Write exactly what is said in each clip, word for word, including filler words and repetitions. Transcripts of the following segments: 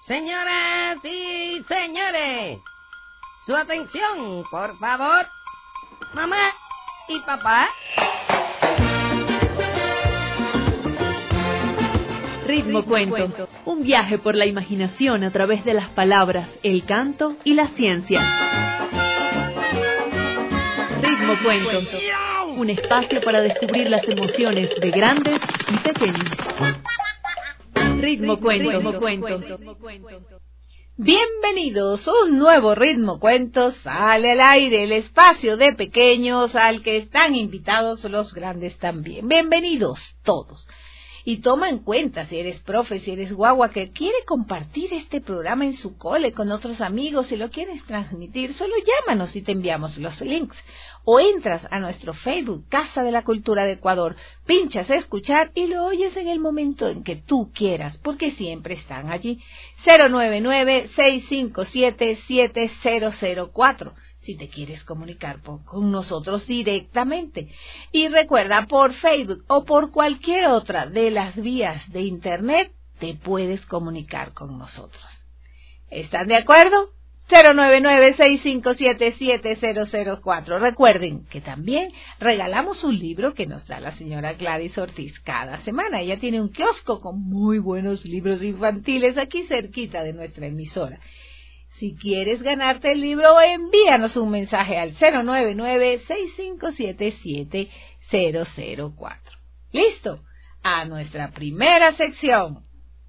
Señoras y señores, su atención, por favor. Mamá y papá. Ritmo Cuento, un viaje por la imaginación a través de las palabras, el canto y la ciencia. Ritmo Cuento, un espacio para descubrir las emociones de grandes y pequeños. Ritmo Cuento. Bienvenidos, un nuevo Ritmo Cuento sale al aire, el espacio de pequeños al que están invitados los grandes también. Bienvenidos todos. Y toma en cuenta, si eres profe, si eres guagua, que quiere compartir este programa en su cole con otros amigos, si lo quieres transmitir, solo llámanos y te enviamos los links. O entras a nuestro Facebook, Casa de la Cultura de Ecuador, pinchas a escuchar y lo oyes en el momento en que tú quieras, porque siempre están allí. cero nueve nueve, seis cinco siete, siete cero cero cuatro. Si te quieres comunicar por, con nosotros directamente. Y recuerda, por Facebook o por cualquier otra de las vías de Internet, te puedes comunicar con nosotros. ¿Están de acuerdo? cero nueve nueve, seis cinco siete, siete cero cero cuatro. Recuerden que también regalamos un libro que nos da la señora Gladys Ortiz cada semana. Ella tiene un kiosco con muy buenos libros infantiles aquí cerquita de nuestra emisora. Si quieres ganarte el libro, envíanos un mensaje al cero nueve nueve, seis cinco siete, siete cero cero cuatro. ¿Listo? A nuestra primera sección.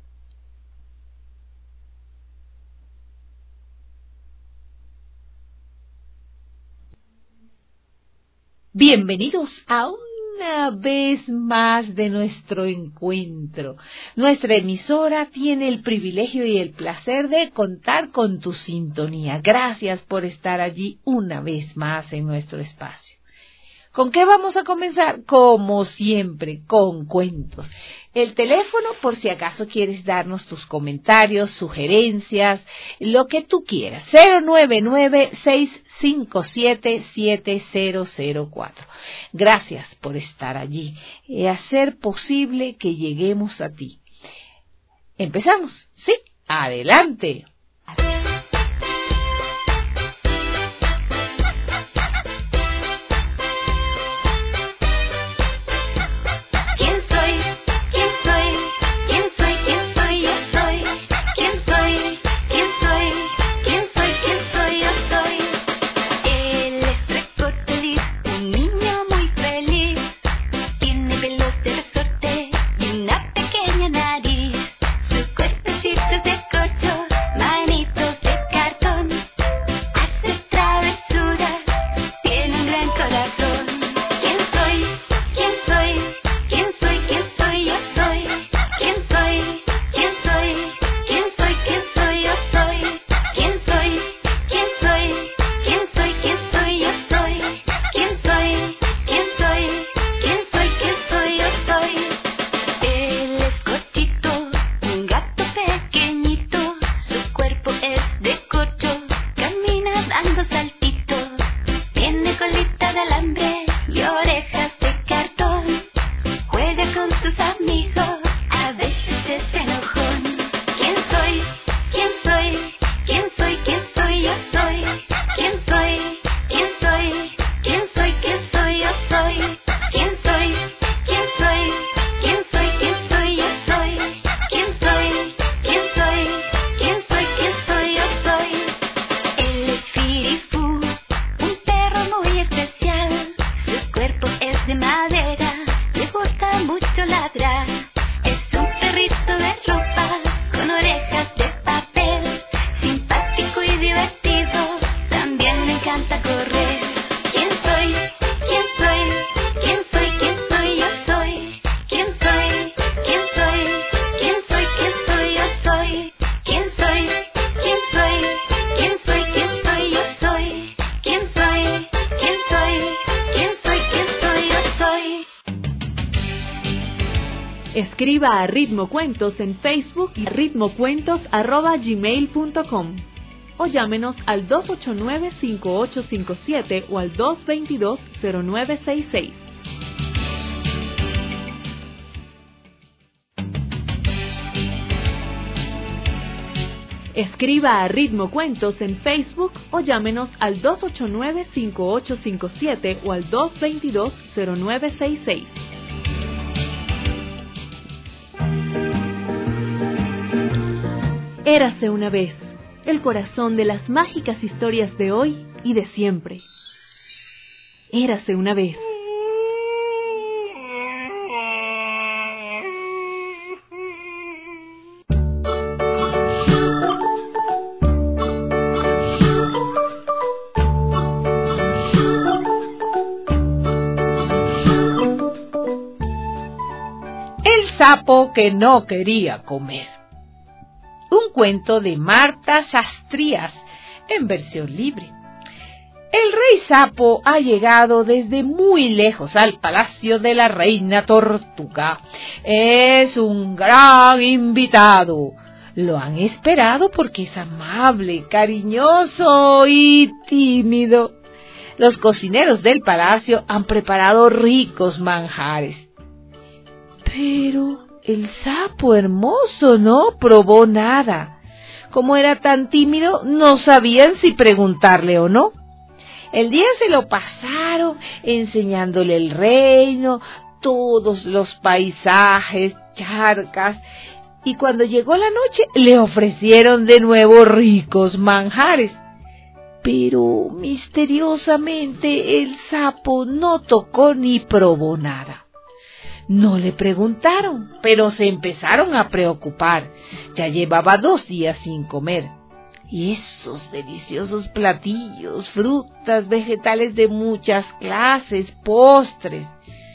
Bienvenidos a una vez más de nuestro encuentro. Nuestra emisora tiene el privilegio y el placer de contar con tu sintonía. Gracias por estar allí una vez más en nuestro espacio. ¿Con qué vamos a comenzar? Como siempre, con cuentos. El teléfono, por si acaso quieres darnos tus comentarios, sugerencias, lo que tú quieras. cero nueve nueve, seis cinco siete, siete cero cero cuatro. Gracias por estar allí y hacer posible que lleguemos a ti. ¿Empezamos? ¿Sí? ¡Adelante! Escriba a Ritmo Cuentos en Facebook y ritmocuentos arroba gmail punto com o llámenos al dos ocho nueve, cinco ocho cinco siete o al dos dos dos, cero nueve seis seis. Escriba a Ritmo Cuentos en Facebook o llámenos al dos ocho nueve, cinco ocho cinco siete o al dos dos dos, cero nueve seis seis. Érase una vez, el corazón de las mágicas historias de hoy y de siempre. Érase una vez. El sapo que no quería comer. Un cuento de Marta Sastrías, en versión libre. El rey sapo ha llegado desde muy lejos al palacio de la reina tortuga. Es un gran invitado. Lo han esperado porque es amable, cariñoso y tímido. Los cocineros del palacio han preparado ricos manjares. Pero el sapo hermoso no probó nada. Como era tan tímido, no sabían si preguntarle o no. El día se lo pasaron enseñándole el reino, todos los paisajes, charcas, y cuando llegó la noche le ofrecieron de nuevo ricos manjares. Pero misteriosamente el sapo no tocó ni probó nada. No le preguntaron, pero se empezaron a preocupar. Ya llevaba dos días sin comer. Y esos deliciosos platillos, frutas, vegetales de muchas clases, postres.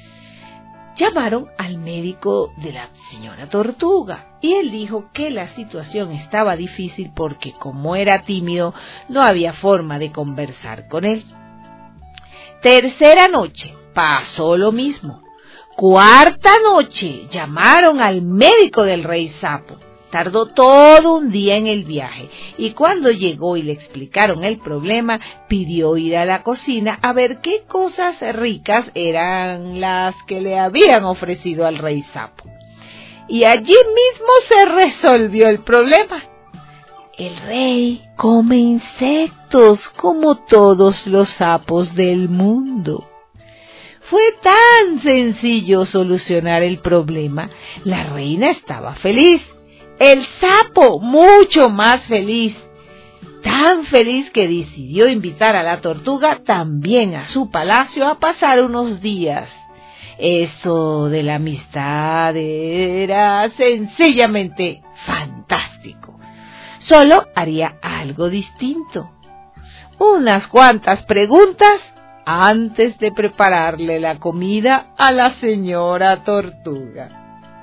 Llamaron al médico de la señora Tortuga y él dijo que la situación estaba difícil porque como era tímido no había forma de conversar con él. Tercera noche, pasó lo mismo. Cuarta noche, llamaron al médico del rey sapo. Tardó todo un día en el viaje y cuando llegó y le explicaron el problema, pidió ir a la cocina a ver qué cosas ricas eran las que le habían ofrecido al rey sapo. Y allí mismo se resolvió el problema. El rey come insectos como todos los sapos del mundo. Fue tan sencillo solucionar el problema. La reina estaba feliz. El sapo mucho más feliz, tan feliz que decidió invitar a la tortuga también a su palacio a pasar unos días. Eso de la amistad era sencillamente fantástico. Solo haría algo distinto. Unas cuantas preguntas antes de prepararle la comida a la señora Tortuga.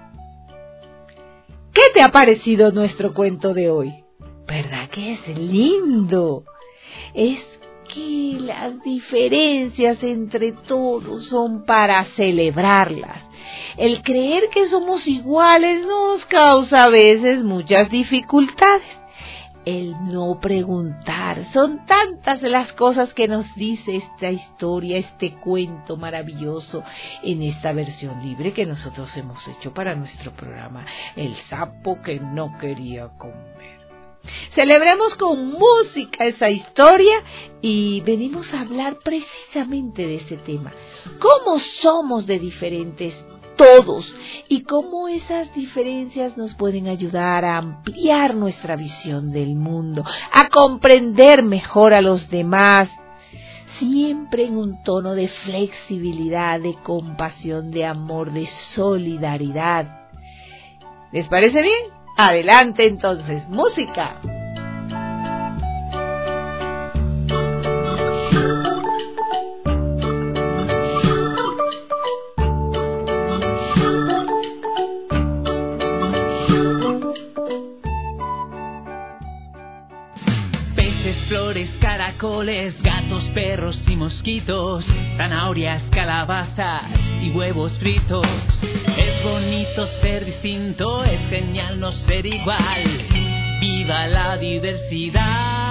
¿Qué te ha parecido nuestro cuento de hoy? ¿Verdad que es lindo? Es que las diferencias entre todos son para celebrarlas. El creer que somos iguales nos causa a veces muchas dificultades. El no preguntar, son tantas las cosas que nos dice esta historia, este cuento maravilloso en esta versión libre que nosotros hemos hecho para nuestro programa, El sapo que no quería comer. Celebremos con música esa historia y venimos a hablar precisamente de ese tema. ¿Cómo somos de diferentes todos y cómo esas diferencias nos pueden ayudar a ampliar nuestra visión del mundo, a comprender mejor a los demás, siempre en un tono de flexibilidad, de compasión, de amor, de solidaridad? ¿Les parece bien? Adelante entonces, música. Flores, caracoles, gatos, perros y mosquitos, zanahorias, calabazas y huevos fritos. Es bonito ser distinto, es genial no ser igual. ¡Viva la diversidad!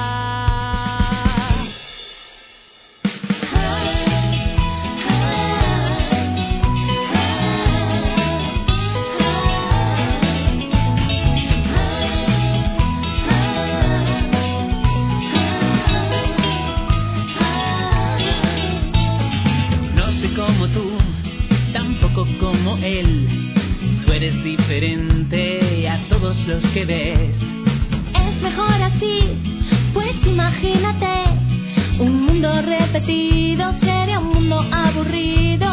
imagínate un mundo repetido, sería un mundo aburrido.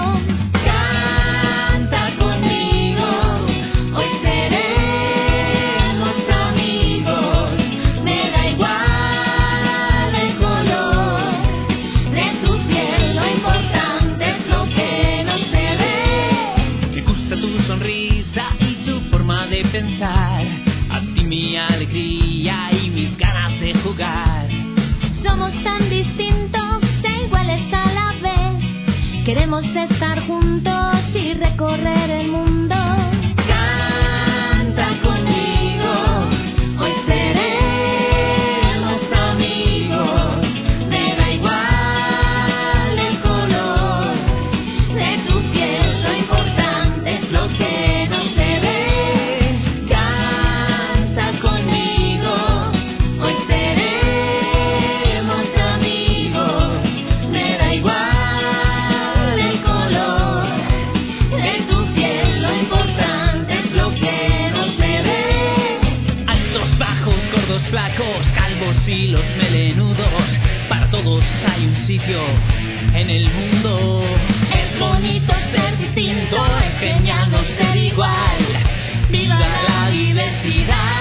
Canta conmigo, hoy seremos amigos. Me da igual el color de tu piel, lo importante es lo que no se ve. Me gusta tu sonrisa y tu forma de pensar, a ti mi alegría y mis ganas de jugar. Somos tan distintos e iguales a la vez. Queremos estar juntos y recorrer el mundo. Canta conmigo, hoy seremos amigos. Me da igual el color de tu piel, lo importante es lo que no se ve. Canta conmigo, hoy seremos amigos. Me da igual el color de tu piel, lo importante es lo que no se ve. Altos, bajos, gordos, flacos, calvos y los melenudos, para todos hay un sitio en el mundo. Es bonito ser distinto, es genial no ser igual. ¡Viva la diversidad!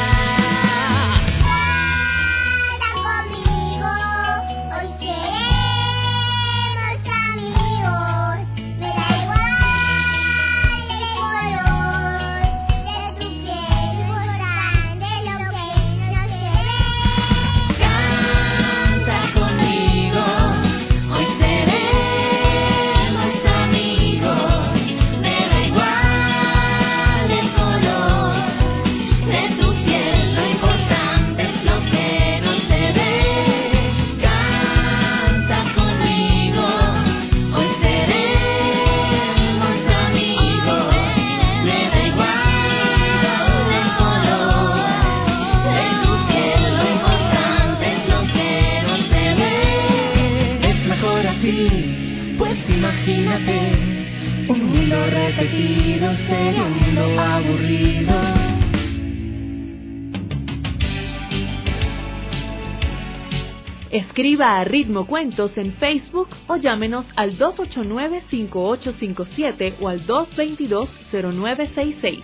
Canta conmigo, hoy seremos amigos. Me da igual el color de tu piel, lo importante es lo que no se ve. Canta conmigo, hoy seremos amigos. Me da igual el color de tu piel, lo importante es lo que no se ve. Canta conmigo, hoy seremos amigos. Me da igual el color de tu piel, lo importante es lo que no se ve. Es mejor así, pues imagínate un mundo repetido, sería un mundo aburrido. Escriba a Ritmo Cuentos en Facebook o llámenos al dos ocho nueve, cinco ocho cinco siete o al dos dos dos, cero nueve seis seis.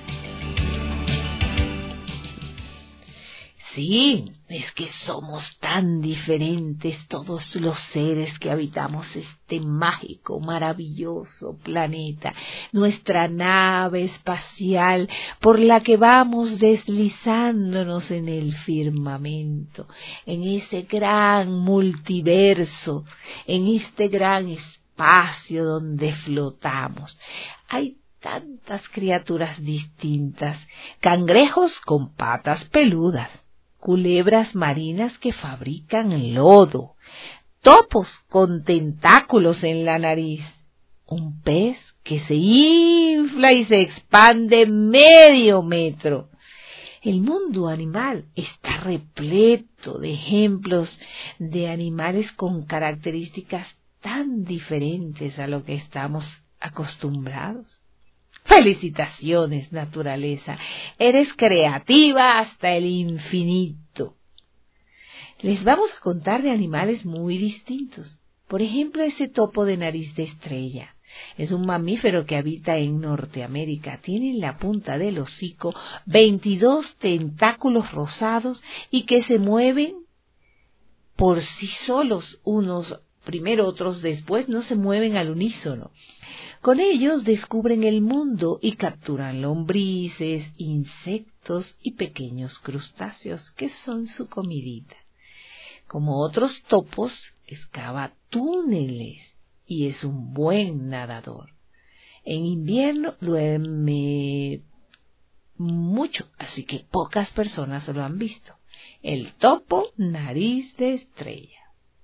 Sí, es que somos tan diferentes todos los seres que habitamos este mágico, maravilloso planeta, nuestra nave espacial por la que vamos deslizándonos en el firmamento, en ese gran multiverso, en este gran espacio donde flotamos. Hay tantas criaturas distintas, cangrejos con patas peludas, culebras marinas que fabrican lodo, topos con tentáculos en la nariz, un pez que se infla y se expande medio metro. El mundo animal está repleto de ejemplos de animales con características tan diferentes a lo que estamos acostumbrados. Felicitaciones, naturaleza, eres creativa hasta el infinito. Les vamos a contar de animales muy distintos. Por ejemplo, ese topo de nariz de estrella. Es un mamífero que habita en Norteamérica. Tiene en la punta del hocico veintidós tentáculos rosados y que se mueven por sí solos, unos primero, otros después, no se mueven al unísono. Con ellos descubren el mundo y capturan lombrices, insectos y pequeños crustáceos, que son su comidita. Como otros topos, excava túneles y es un buen nadador. En invierno duerme mucho, así que pocas personas lo han visto. El topo nariz de estrella.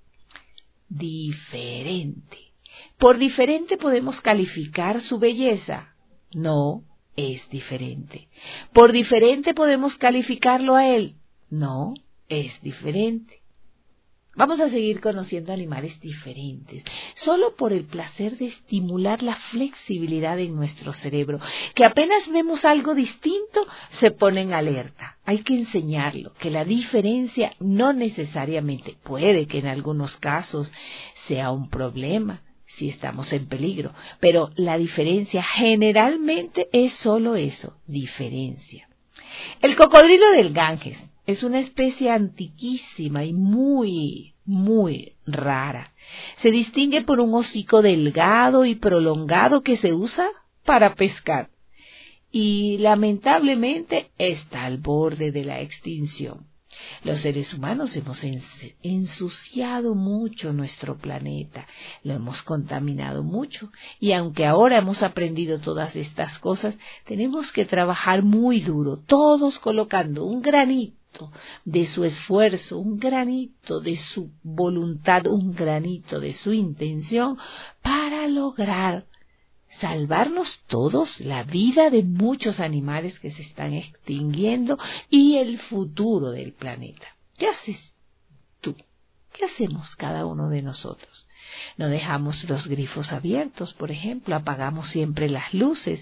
Diferente. ¿Por diferente podemos calificar su belleza? No, es diferente. ¿Por diferente podemos calificarlo a él? No, es diferente. Vamos a seguir conociendo animales diferentes, solo por el placer de estimular la flexibilidad en nuestro cerebro, que apenas vemos algo distinto, se pone en alerta. Hay que enseñarlo, que la diferencia no necesariamente, puede que en algunos casos sea un problema, si estamos en peligro, pero la diferencia generalmente es solo eso, diferencia. El cocodrilo del Ganges es una especie antiquísima y muy, muy rara. Se distingue por un hocico delgado y prolongado que se usa para pescar. Y lamentablemente está al borde de la extinción. Los seres humanos hemos ensuciado mucho nuestro planeta, lo hemos contaminado mucho, y aunque ahora hemos aprendido todas estas cosas, tenemos que trabajar muy duro, todos colocando un granito de su esfuerzo, un granito de su voluntad, un granito de su intención para lograr salvarnos todos, la vida de muchos animales que se están extinguiendo y el futuro del planeta. ¿Qué haces tú? ¿Qué hacemos cada uno de nosotros? No dejamos los grifos abiertos, por ejemplo, apagamos siempre las luces,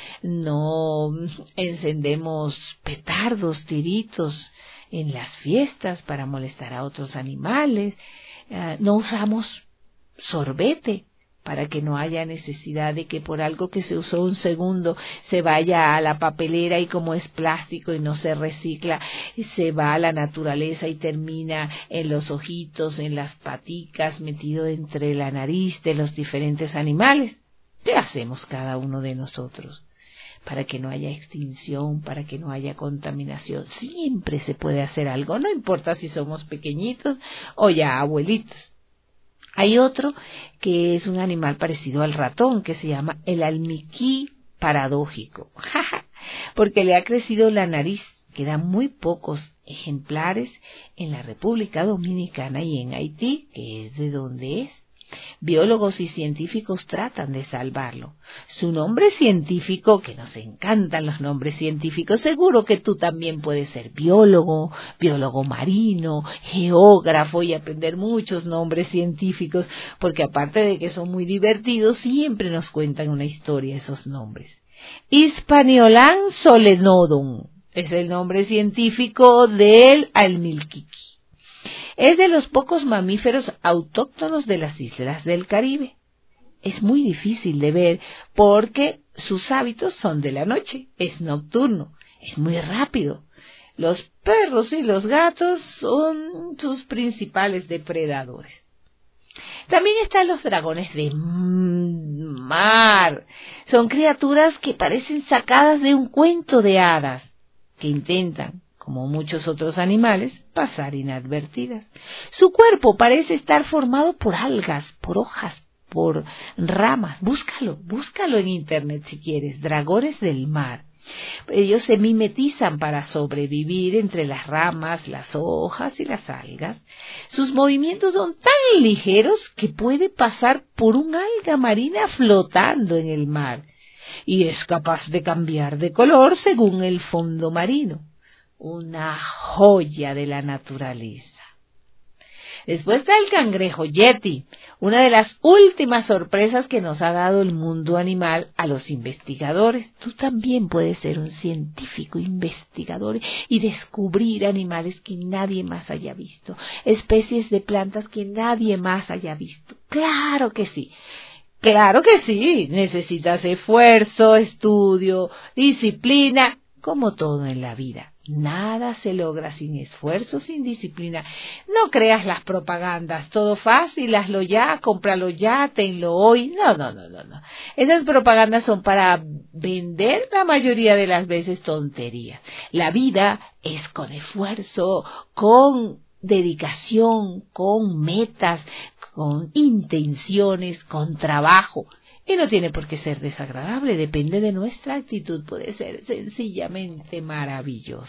no encendemos petardos, tiritos en las fiestas para molestar a otros animales, uh, no usamos sorbete para que no haya necesidad de que por algo que se usó un segundo se vaya a la papelera y como es plástico y no se recicla, se va a la naturaleza y termina en los ojitos, en las paticas, metido entre la nariz de los diferentes animales. ¿Qué hacemos cada uno de nosotros? Para que no haya extinción, para que no haya contaminación. Siempre se puede hacer algo, no importa si somos pequeñitos o ya abuelitos. Hay otro que es un animal parecido al ratón, que se llama el almiquí paradójico, porque le ha crecido la nariz. Quedan muy pocos ejemplares en la República Dominicana y en Haití, que es de donde es. Biólogos y científicos tratan de salvarlo. Su nombre científico, que nos encantan los nombres científicos, seguro que tú también puedes ser biólogo, biólogo marino, geógrafo y aprender muchos nombres científicos, porque aparte de que son muy divertidos, siempre nos cuentan una historia esos nombres. Hispaniolan solenodon es el nombre científico del almiquiquí. Es de los pocos mamíferos autóctonos de las islas del Caribe. Es muy difícil de ver porque sus hábitos son de la noche, es nocturno, es muy rápido. Los perros y los gatos son sus principales depredadores. También están los dragones de mar. Son criaturas que parecen sacadas de un cuento de hadas, que intentan, como muchos otros animales, pasar inadvertidas. Su cuerpo parece estar formado por algas, por hojas, por ramas. Búscalo, búscalo en internet si quieres, dragones del mar. Ellos se mimetizan para sobrevivir entre las ramas, las hojas y las algas. Sus movimientos son tan ligeros que puede pasar por un alga marina flotando en el mar. Y es capaz de cambiar de color según el fondo marino. Una joya de la naturaleza. Después está el cangrejo yeti, una de las últimas sorpresas que nos ha dado el mundo animal a los investigadores. Tú también puedes ser un científico investigador y descubrir animales que nadie más haya visto, especies de plantas que nadie más haya visto. ¡Claro que sí! ¡Claro que sí! Necesitas esfuerzo, estudio, disciplina, como todo en la vida. Nada se logra sin esfuerzo, sin disciplina. No creas las propagandas, todo fácil, hazlo ya, cómpralo ya, tenlo hoy. No, no, no, no, no. Esas propagandas son para vender la mayoría de las veces tonterías. La vida es con esfuerzo, con dedicación, con metas, con intenciones, con trabajo. Y no tiene por qué ser desagradable, depende de nuestra actitud, puede ser sencillamente maravilloso.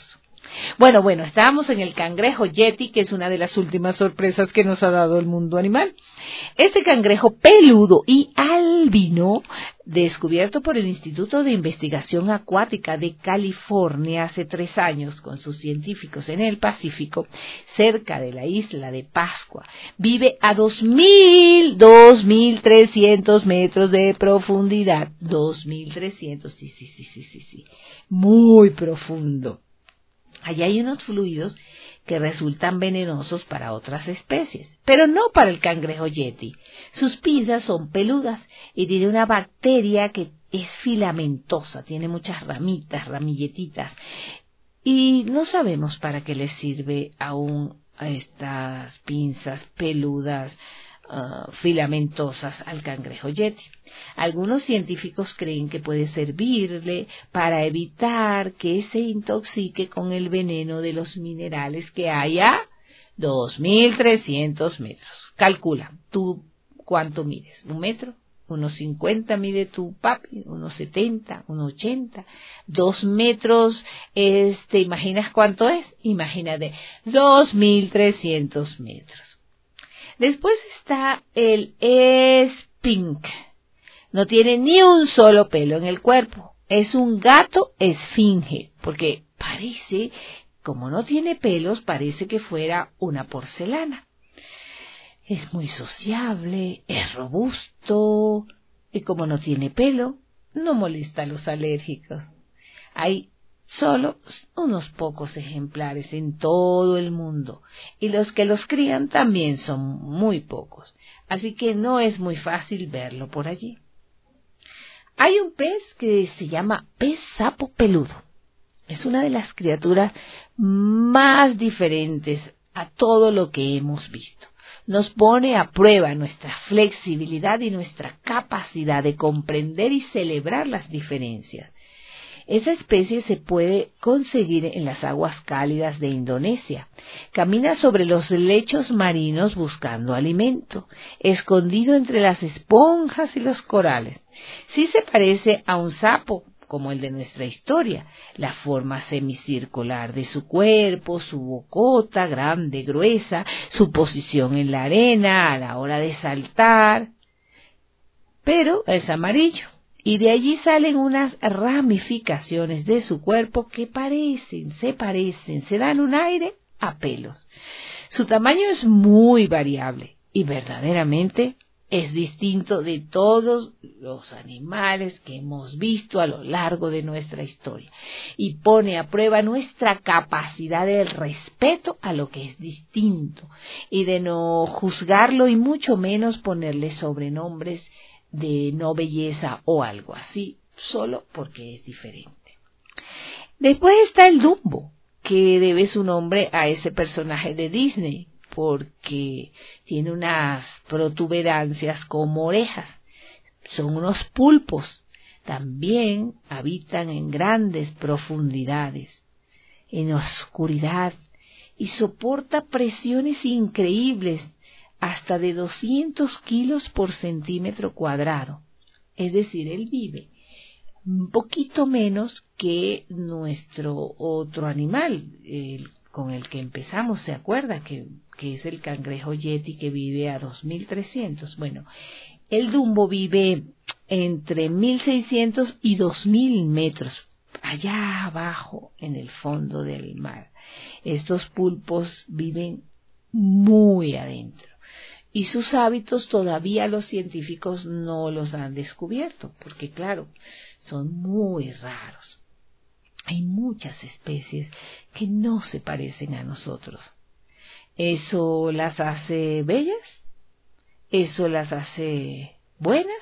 Bueno, bueno, estábamos en el cangrejo yeti, que es una de las últimas sorpresas que nos ha dado el mundo animal. Este cangrejo peludo y albino, descubierto por el Instituto de Investigación Acuática de California hace tres años con sus científicos en el Pacífico, cerca de la isla de Pascua, vive a dos mil, dos mil trescientos metros de profundidad. dos mil trescientos, sí, sí, sí, sí, sí, sí, muy profundo. Allí hay unos fluidos que resultan venenosos para otras especies, pero no para el cangrejo yeti. Sus pinzas son peludas y tiene una bacteria que es filamentosa, tiene muchas ramitas, ramilletitas, y no sabemos para qué les sirve aún a estas pinzas peludas Uh, filamentosas al cangrejo yeti. Algunos científicos creen que puede servirle para evitar que se intoxique con el veneno de los minerales que hay a dos mil trescientos metros. Calcula, ¿tú cuánto mides? ¿Un metro? Unos cincuenta mide tu papi, unos setenta, unos ochenta, dos metros, es, ¿te imaginas cuánto es? Imagínate, dos mil trescientos metros. Después está el skink. No tiene ni un solo pelo en el cuerpo. Es un gato esfinge, porque parece, como no tiene pelos, parece que fuera una porcelana. Es muy sociable, es robusto, y como no tiene pelo, no molesta a los alérgicos. Hay solo unos pocos ejemplares en todo el mundo, y los que los crían también son muy pocos, así que no es muy fácil verlo por allí. Hay un pez que se llama pez sapo peludo. Es una de las criaturas más diferentes a todo lo que hemos visto. Nos pone a prueba nuestra flexibilidad y nuestra capacidad de comprender y celebrar las diferencias. Esa especie se puede conseguir en las aguas cálidas de Indonesia. Camina sobre los lechos marinos buscando alimento, escondido entre las esponjas y los corales. Sí se parece a un sapo, como el de nuestra historia. La forma semicircular de su cuerpo, su bocota grande, gruesa, su posición en la arena a la hora de saltar. Pero es amarillo. Y de allí salen unas ramificaciones de su cuerpo que parecen, se parecen, se dan un aire a pelos. Su tamaño es muy variable y verdaderamente es distinto de todos los animales que hemos visto a lo largo de nuestra historia y pone a prueba nuestra capacidad de respeto a lo que es distinto y de no juzgarlo y mucho menos ponerle sobrenombres de no belleza o algo así, solo porque es diferente. Después está el Dumbo, que debe su nombre a ese personaje de Disney, porque tiene unas protuberancias como orejas. Son unos pulpos. También habitan en grandes profundidades, en oscuridad, y soporta presiones increíbles, hasta de doscientos kilos por centímetro cuadrado. Es decir, él vive un poquito menos que nuestro otro animal, el, con el que empezamos, ¿se acuerda? Que, que es el cangrejo yeti, que vive a dos mil trescientos. Bueno, el Dumbo vive entre mil seiscientos y dos mil metros, allá abajo en el fondo del mar. Estos pulpos viven muy adentro. Y sus hábitos todavía los científicos no los han descubierto, porque claro, son muy raros. Hay muchas especies que no se parecen a nosotros. ¿Eso las hace bellas? ¿Eso las hace buenas?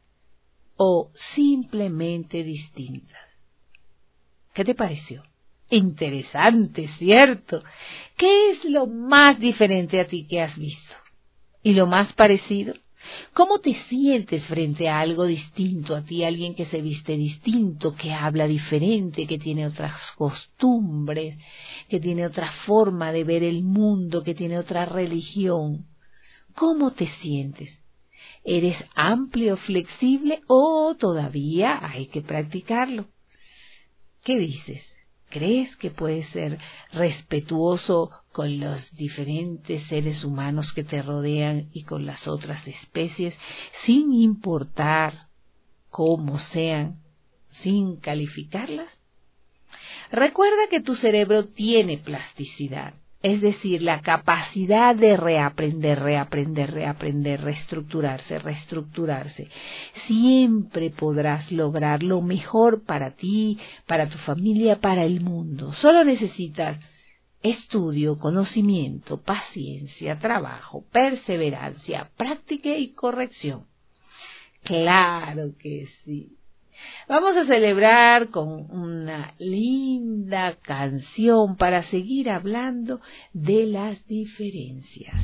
¿O simplemente distintas? ¿Qué te pareció? Interesante, ¿cierto? ¿Qué es lo más diferente a ti que has visto? ¿Y lo más parecido? ¿Cómo te sientes frente a algo distinto a ti, alguien que se viste distinto, que habla diferente, que tiene otras costumbres, que tiene otra forma de ver el mundo, que tiene otra religión? ¿Cómo te sientes? ¿Eres amplio, flexible o todavía hay que practicarlo? ¿Qué dices? ¿Crees que puedes ser respetuoso con los diferentes seres humanos que te rodean y con las otras especies, sin importar cómo sean, sin calificarlas? Recuerda que tu cerebro tiene plasticidad, es decir, la capacidad de reaprender, reaprender, reaprender, reestructurarse, reestructurarse. Siempre podrás lograr lo mejor para ti, para tu familia, para el mundo. Solo necesitas estudio, conocimiento, paciencia, trabajo, perseverancia, práctica y corrección. Claro que sí. Vamos a celebrar con una linda canción para seguir hablando de las diferencias.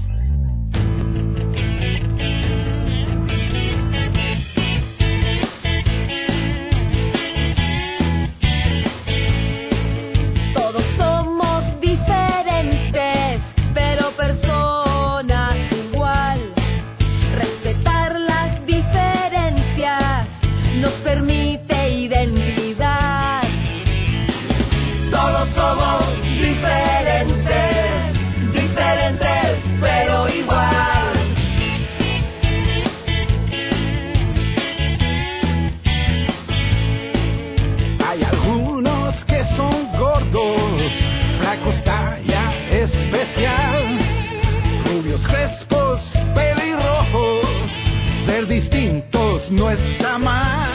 Todos somos diferentes, pero personas igual. Respetar las diferencias nos permite identidad. Todos somos diferentes, diferentes, pero igual. Hay algunos que son gordos, flacos talla especial, rubios crespos, pelirrojos, ser distintos no está mal.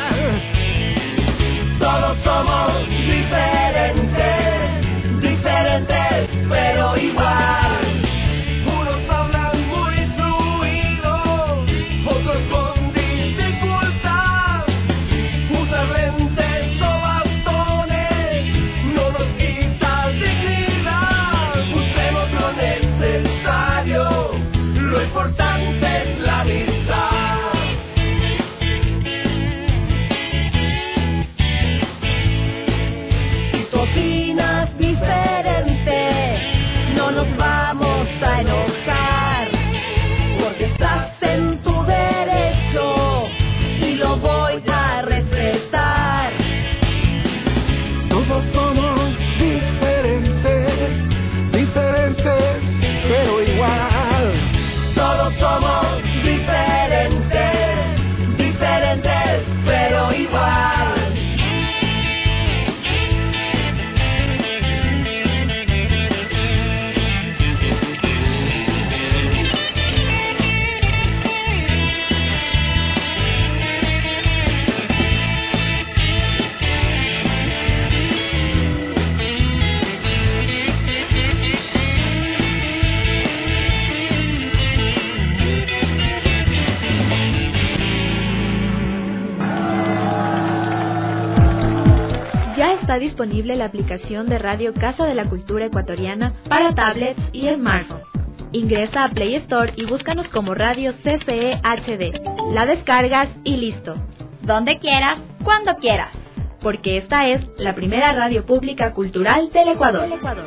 Todos somos diferentes, diferentes, pero igual. Unos hablan muy fluido, otros con dificultad. Usar lentes o bastones no nos quita dignidad. Usemos lo necesario, lo importante es la amistad. Opinas diferente, no nos vamos a enojar, porque estás en tu derecho y lo voy a respetar. Todos somos diferentes, diferentes, pero igual. Todos somos diferentes, diferentes, pero igual. Ya está disponible la aplicación de Radio Casa de la Cultura Ecuatoriana para tablets y smartphones. Ingresa a Play Store y búscanos como Radio C C E H D. La descargas y listo. Donde quieras, cuando quieras. Porque esta es la primera radio pública cultural del Ecuador. Del Ecuador.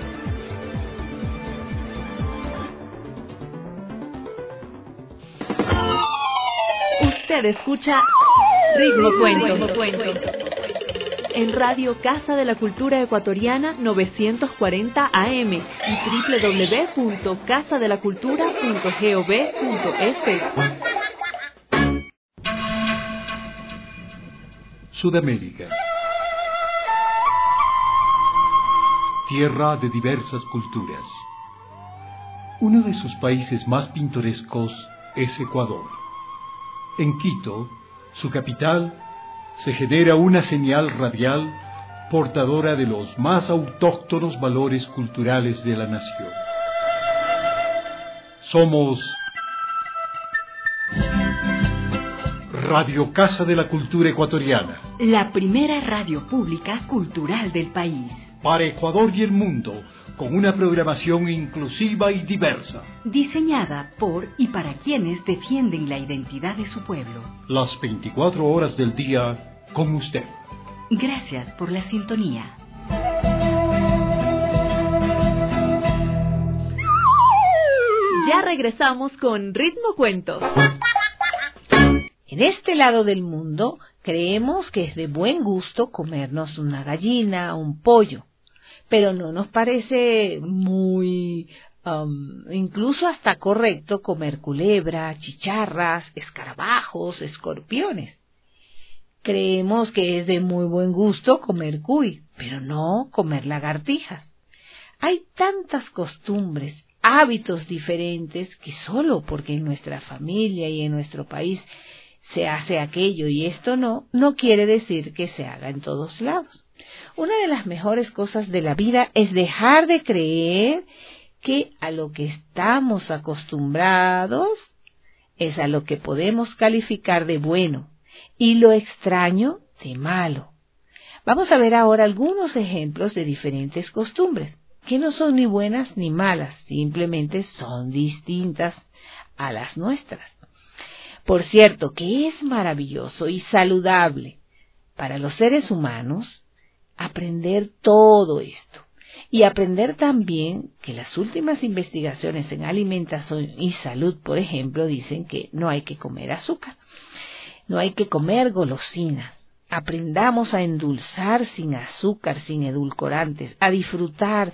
Usted escucha Ritmo Cuento. En Radio Casa de la Cultura Ecuatoriana novecientos cuarenta A M y doble u doble u doble u punto casa de la cultura punto gov punto es. Sudamérica. Tierra de diversas culturas. Uno de sus países más pintorescos es Ecuador. En Quito, su capital, se genera una señal radial portadora de los más autóctonos valores culturales de la nación. Somos Radio Casa de la Cultura Ecuatoriana, la primera radio pública cultural del país. Para Ecuador y el mundo, con una programación inclusiva y diversa. Diseñada por y para quienes defienden la identidad de su pueblo. Las veinticuatro horas del día con usted. Gracias por la sintonía. Ya regresamos con Ritmo Cuentos. En este lado del mundo creemos que es de buen gusto comernos una gallina, un pollo. pero no nos parece muy, um, incluso hasta correcto comer culebras, chicharras, escarabajos, escorpiones. Creemos que es de muy buen gusto comer cuy, pero no comer lagartijas. Hay tantas costumbres, hábitos diferentes que solo porque en nuestra familia y en nuestro país se hace aquello y esto no, no quiere decir que se haga en todos lados. Una de las mejores cosas de la vida es dejar de creer que a lo que estamos acostumbrados es a lo que podemos calificar de bueno y lo extraño de malo. Vamos a ver ahora algunos ejemplos de diferentes costumbres, que no son ni buenas ni malas, simplemente son distintas a las nuestras. Por cierto, que es maravilloso y saludable para los seres humanos aprender todo esto. Y aprender también que las últimas investigaciones en alimentación y salud, por ejemplo, dicen que no hay que comer azúcar, no hay que comer golosinas. Aprendamos a endulzar sin azúcar, sin edulcorantes, a disfrutar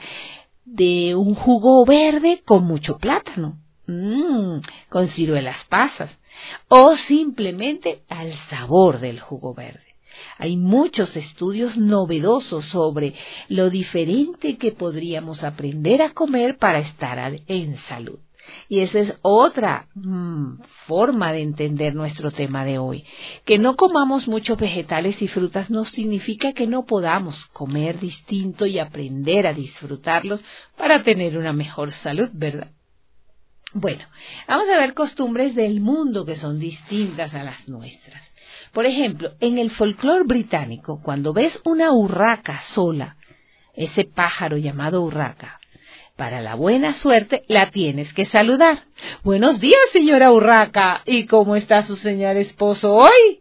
de un jugo verde con mucho plátano, mmm, con ciruelas pasas, o simplemente al sabor del jugo verde. Hay muchos estudios novedosos sobre lo diferente que podríamos aprender a comer para estar en salud. Y esa es otra mmm, forma de entender nuestro tema de hoy. Que no comamos muchos vegetales y frutas no significa que no podamos comer distinto y aprender a disfrutarlos para tener una mejor salud, ¿verdad? Bueno, vamos a ver costumbres del mundo que son distintas a las nuestras. Por ejemplo, en el folclore británico, cuando ves una urraca sola, ese pájaro llamado urraca, para la buena suerte la tienes que saludar. Buenos días, señora urraca. ¿Y cómo está su señor esposo hoy?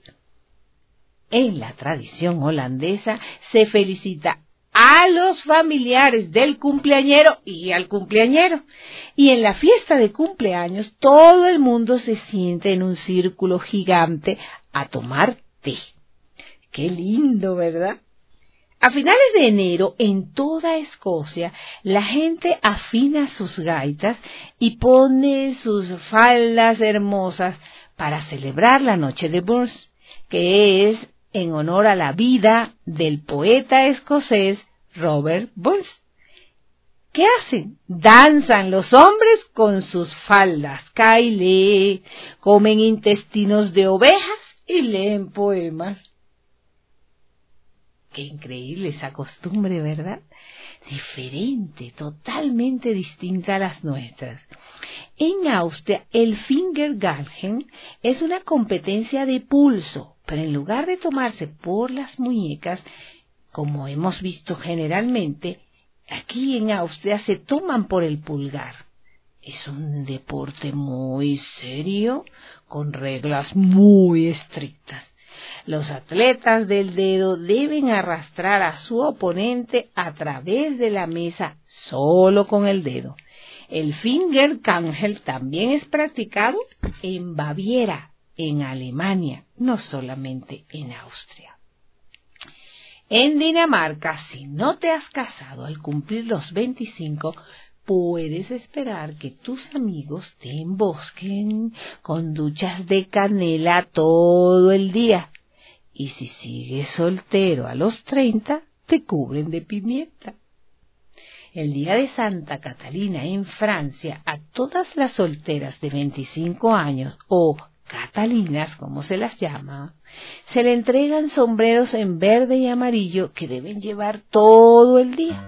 En la tradición holandesa se felicita a los familiares del cumpleañero y al cumpleañero. Y en la fiesta de cumpleaños todo el mundo se siente en un círculo gigante a tomar té. Qué lindo, ¿verdad? A finales de enero, en toda Escocia, la gente afina sus gaitas y pone sus faldas hermosas para celebrar la noche de Burns, que es en honor a la vida del poeta escocés Robert Burns. ¿Qué hacen? Danzan los hombres con sus faldas, caile, comen intestinos de ovejas y leen poemas. Qué increíble esa costumbre, ¿verdad? Diferente, totalmente distinta a las nuestras. En Austria, el Fingergalgen es una competencia de pulso, pero en lugar de tomarse por las muñecas, como hemos visto generalmente, aquí en Austria se toman por el pulgar. Es un deporte muy serio, con reglas muy estrictas. Los atletas del dedo deben arrastrar a su oponente a través de la mesa solo con el dedo. El Fingerkangel también es practicado en Baviera, en Alemania, no solamente en Austria. En Dinamarca, si no te has casado al cumplir los veinticinco, puedes esperar que tus amigos te embosquen con duchas de canela todo el día. Y si sigues soltero a los treinta, te cubren de pimienta. El día de Santa Catalina en Francia, a todas las solteras de veinticinco años, o catalinas como se las llama, se le entregan sombreros en verde y amarillo que deben llevar todo el día.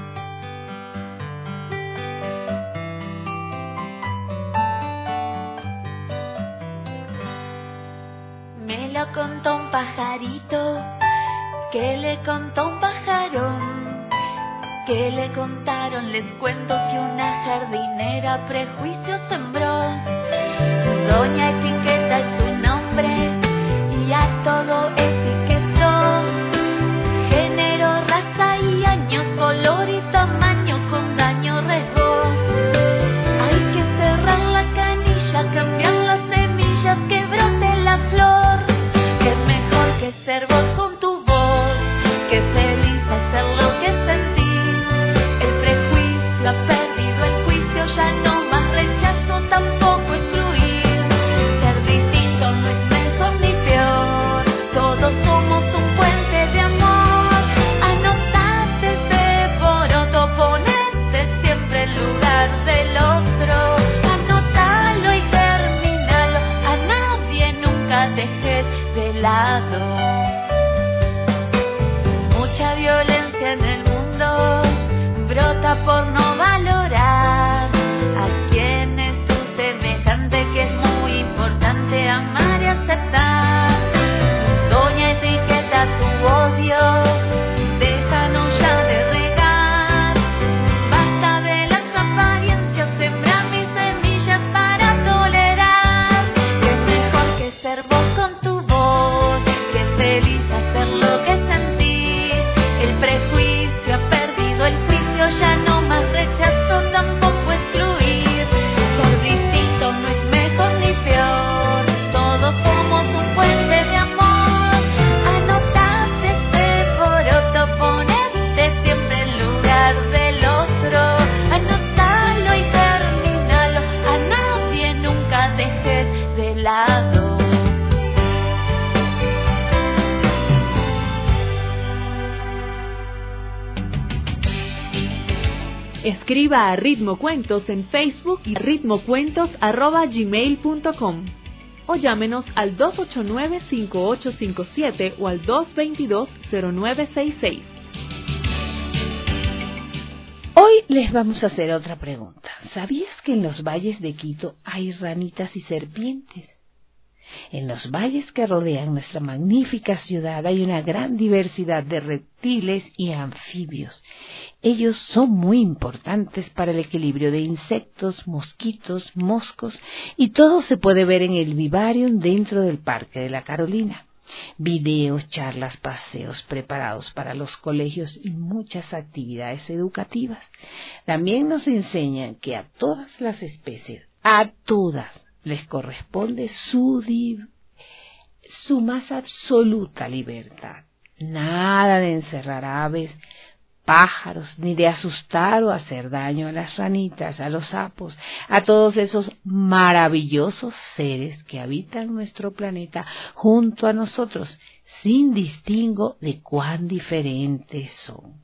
Me lo contó un pajarito, que le contó un pajarón, que le contaron, les cuento que una jardinera prejuicio sembró. Doña Etiqueta es su nombre y a todo etiquetó. Género, raza y años, color y tamaño con daño regó. Hay que cerrar la canilla, cambiar las semillas, que brote la flor. Que es mejor que ser vos con tu voz, que feliz hacer lo que sentís. culpa por no valorar a quien es tu semejante, que es muy importante amar y aceptar. Doña etiqueta tu odio, déjanos ya de regar. Basta de las apariencias, sembrar mis semillas para tolerar. Es mejor que ser vos con tu voz, que feliz hacer lo que sentís. El prejuicio ha perdido el juicio, ya no más rechazo, tampoco excluir. Ser distinto no es mejor ni peor, todos somos un puente de amor. Anotate este poroto, ponete siempre en lugar del otro. Anótalo y terminalo, a nadie nunca dejes de lado. Escriba a Ritmo Cuentos en Facebook y ritmocuentos arroba gmail punto com o llámenos al dos ocho nueve, cinco ocho cinco siete o al dos dos dos, cero nueve seis seis. Hoy les vamos a hacer otra pregunta. ¿Sabías que en los valles de Quito hay ranitas y serpientes? En los valles que rodean nuestra magnífica ciudad hay una gran diversidad de reptiles y anfibios. Ellos son muy importantes para el equilibrio de insectos, mosquitos, moscos, y todo se puede ver en el vivarium dentro del Parque de la Carolina. Videos, charlas, paseos preparados para los colegios y muchas actividades educativas. También nos enseñan que a todas las especies, a todas, les corresponde su, di- su más absoluta libertad. Nada de encerrar aves, pájaros, ni de asustar o hacer daño a las ranitas, a los sapos, a todos esos maravillosos seres que habitan nuestro planeta junto a nosotros, sin distingo de cuán diferentes son.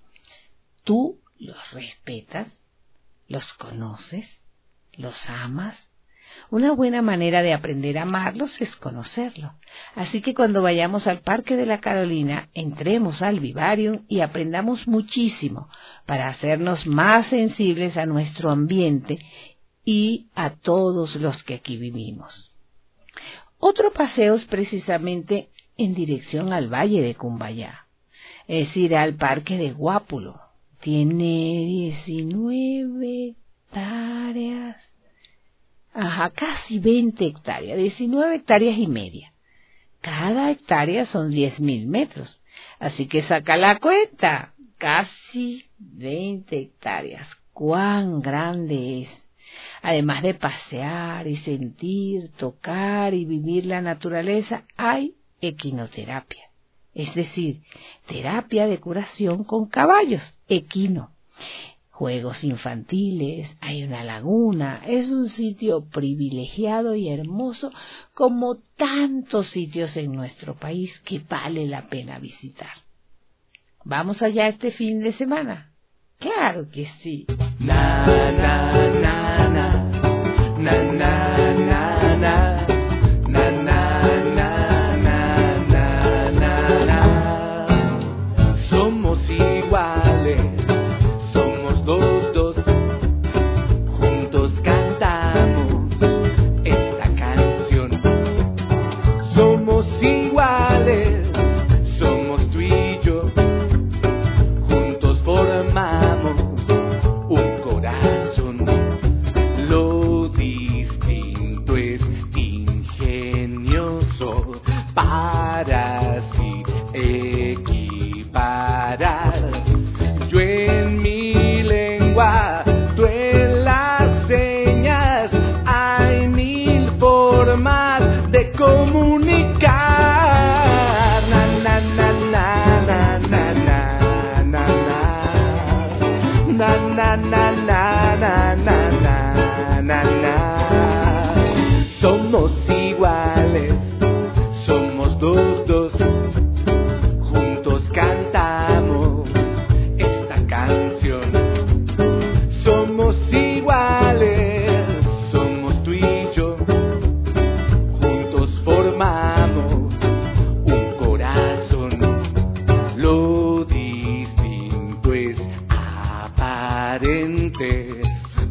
Tú los respetas, los conoces, los amas. Una buena manera de aprender a amarlos es conocerlo. Así que cuando vayamos al Parque de la Carolina, entremos al vivarium y aprendamos muchísimo para hacernos más sensibles a nuestro ambiente y a todos los que aquí vivimos. Otro paseo es precisamente en dirección al Valle de Cumbayá, es ir al Parque de Guápulo. Tiene diecinueve hectáreas. Ajá, casi veinte hectáreas, diecinueve hectáreas y media. Cada hectárea son diez mil metros, así que saca la cuenta, casi veinte hectáreas. ¡Cuán grande es! Además de pasear y sentir, tocar y vivir la naturaleza, hay equinoterapia, es decir, terapia de curación con caballos, equino. Juegos infantiles, hay una laguna, es un sitio privilegiado y hermoso como tantos sitios en nuestro país que vale la pena visitar. ¿Vamos allá este fin de semana? ¡Claro que sí! Na, na, na, na, na, na, na, na, na, na, na, na, na, na. Somos iguales. Dos, dos, juntos cantamos esta canción. Somos iguales, somos tú y yo. Juntos formamos un corazón.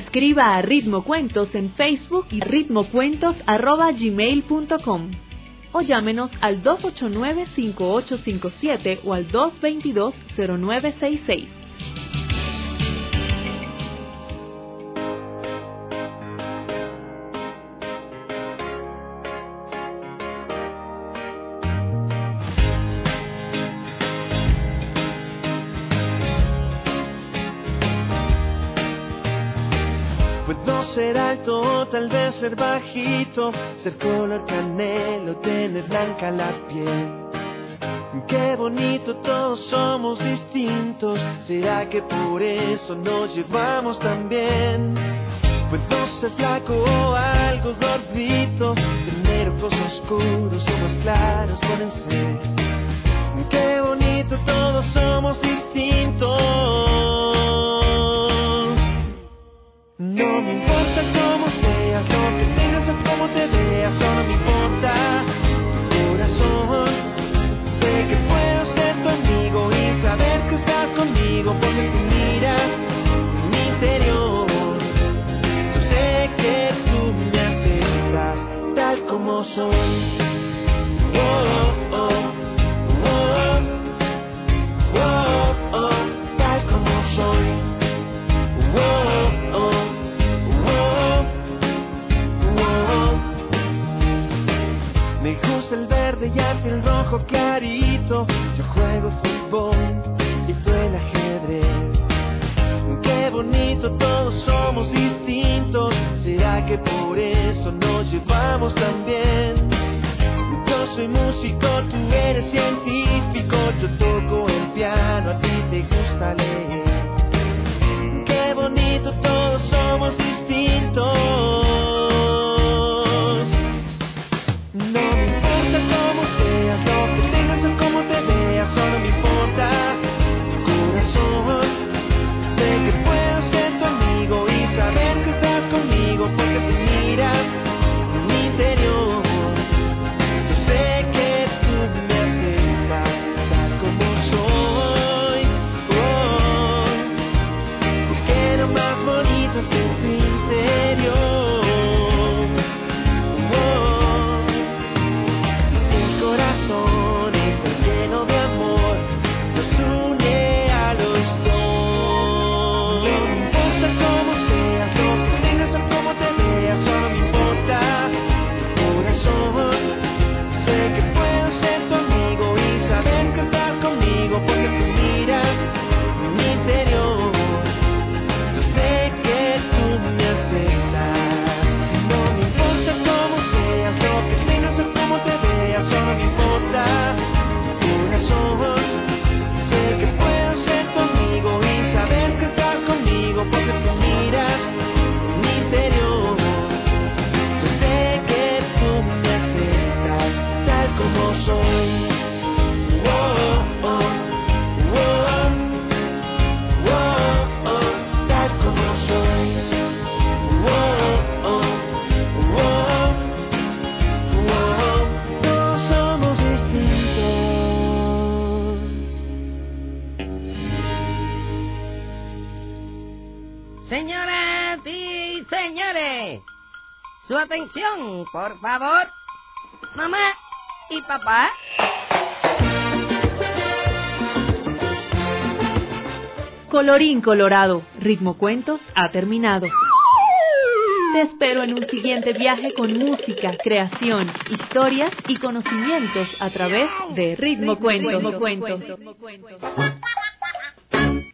Escriba a Ritmo Cuentos en Facebook y ritmocuentos arroba gmail punto com o llámenos al dos ocho nueve, cinco ocho cinco siete o al dos dos dos, cero nueve seis seis. Ser alto, tal vez ser bajito, ser color canela o tener blanca la piel. Qué bonito, todos somos distintos. ¿Será que por eso nos llevamos tan bien? Puedo ser flaco o algo gordito, tener ojos oscuros o más claros pueden ser. Qué bonito, todos somos distintos. No me importa cómo seas, lo que tengas o cómo te veas, solo me importa tu corazón. Sé que puedo ser tu amigo y saber que estás conmigo porque tú miras mi interior. Yo sé que tú me aceptas tal como soy. Oh, oh, oh, oh, oh, oh, tal como soy. El verde y el rojo clarito, yo juego fútbol y tú el ajedrez. Qué bonito, todos somos distintos. ¿Será que por eso nos llevamos tan bien? Yo soy músico, tú eres científico, yo toco el piano, a ti te gusta leer. Qué bonito, todos somos distintos. Solo me importa tu corazón. Sé que puedo ser tu amigo y saber que estás conmigo porque tú miras mi interior. Yo sé que tú me aceptas tal como soy. Oh, porque lo más bonito es de tu interior. Oh, si el corazón está lleno de amor, solo me importa tu corazón. Sé que puedo ser tu amigo y saber que estás conmigo porque tú miras mi interior. Yo sé que tú me aceptas. No me importa cómo seas, lo que tengas o cómo te veas, solo me importa tu corazón. Sé que puedo ser tu amigo y saber que estás conmigo porque tú miras mi interior. Como soy. Oh, oh, oh, oh, oh, tal como soy. Oh, oh, oh, oh, todos somos distintos. Señoras y señores, su atención, por favor. Mamá y papá. Colorín colorado, Ritmo Cuentos ha terminado. Te espero en un siguiente viaje con música, creación, historias y conocimientos a través de Ritmo Cuentos.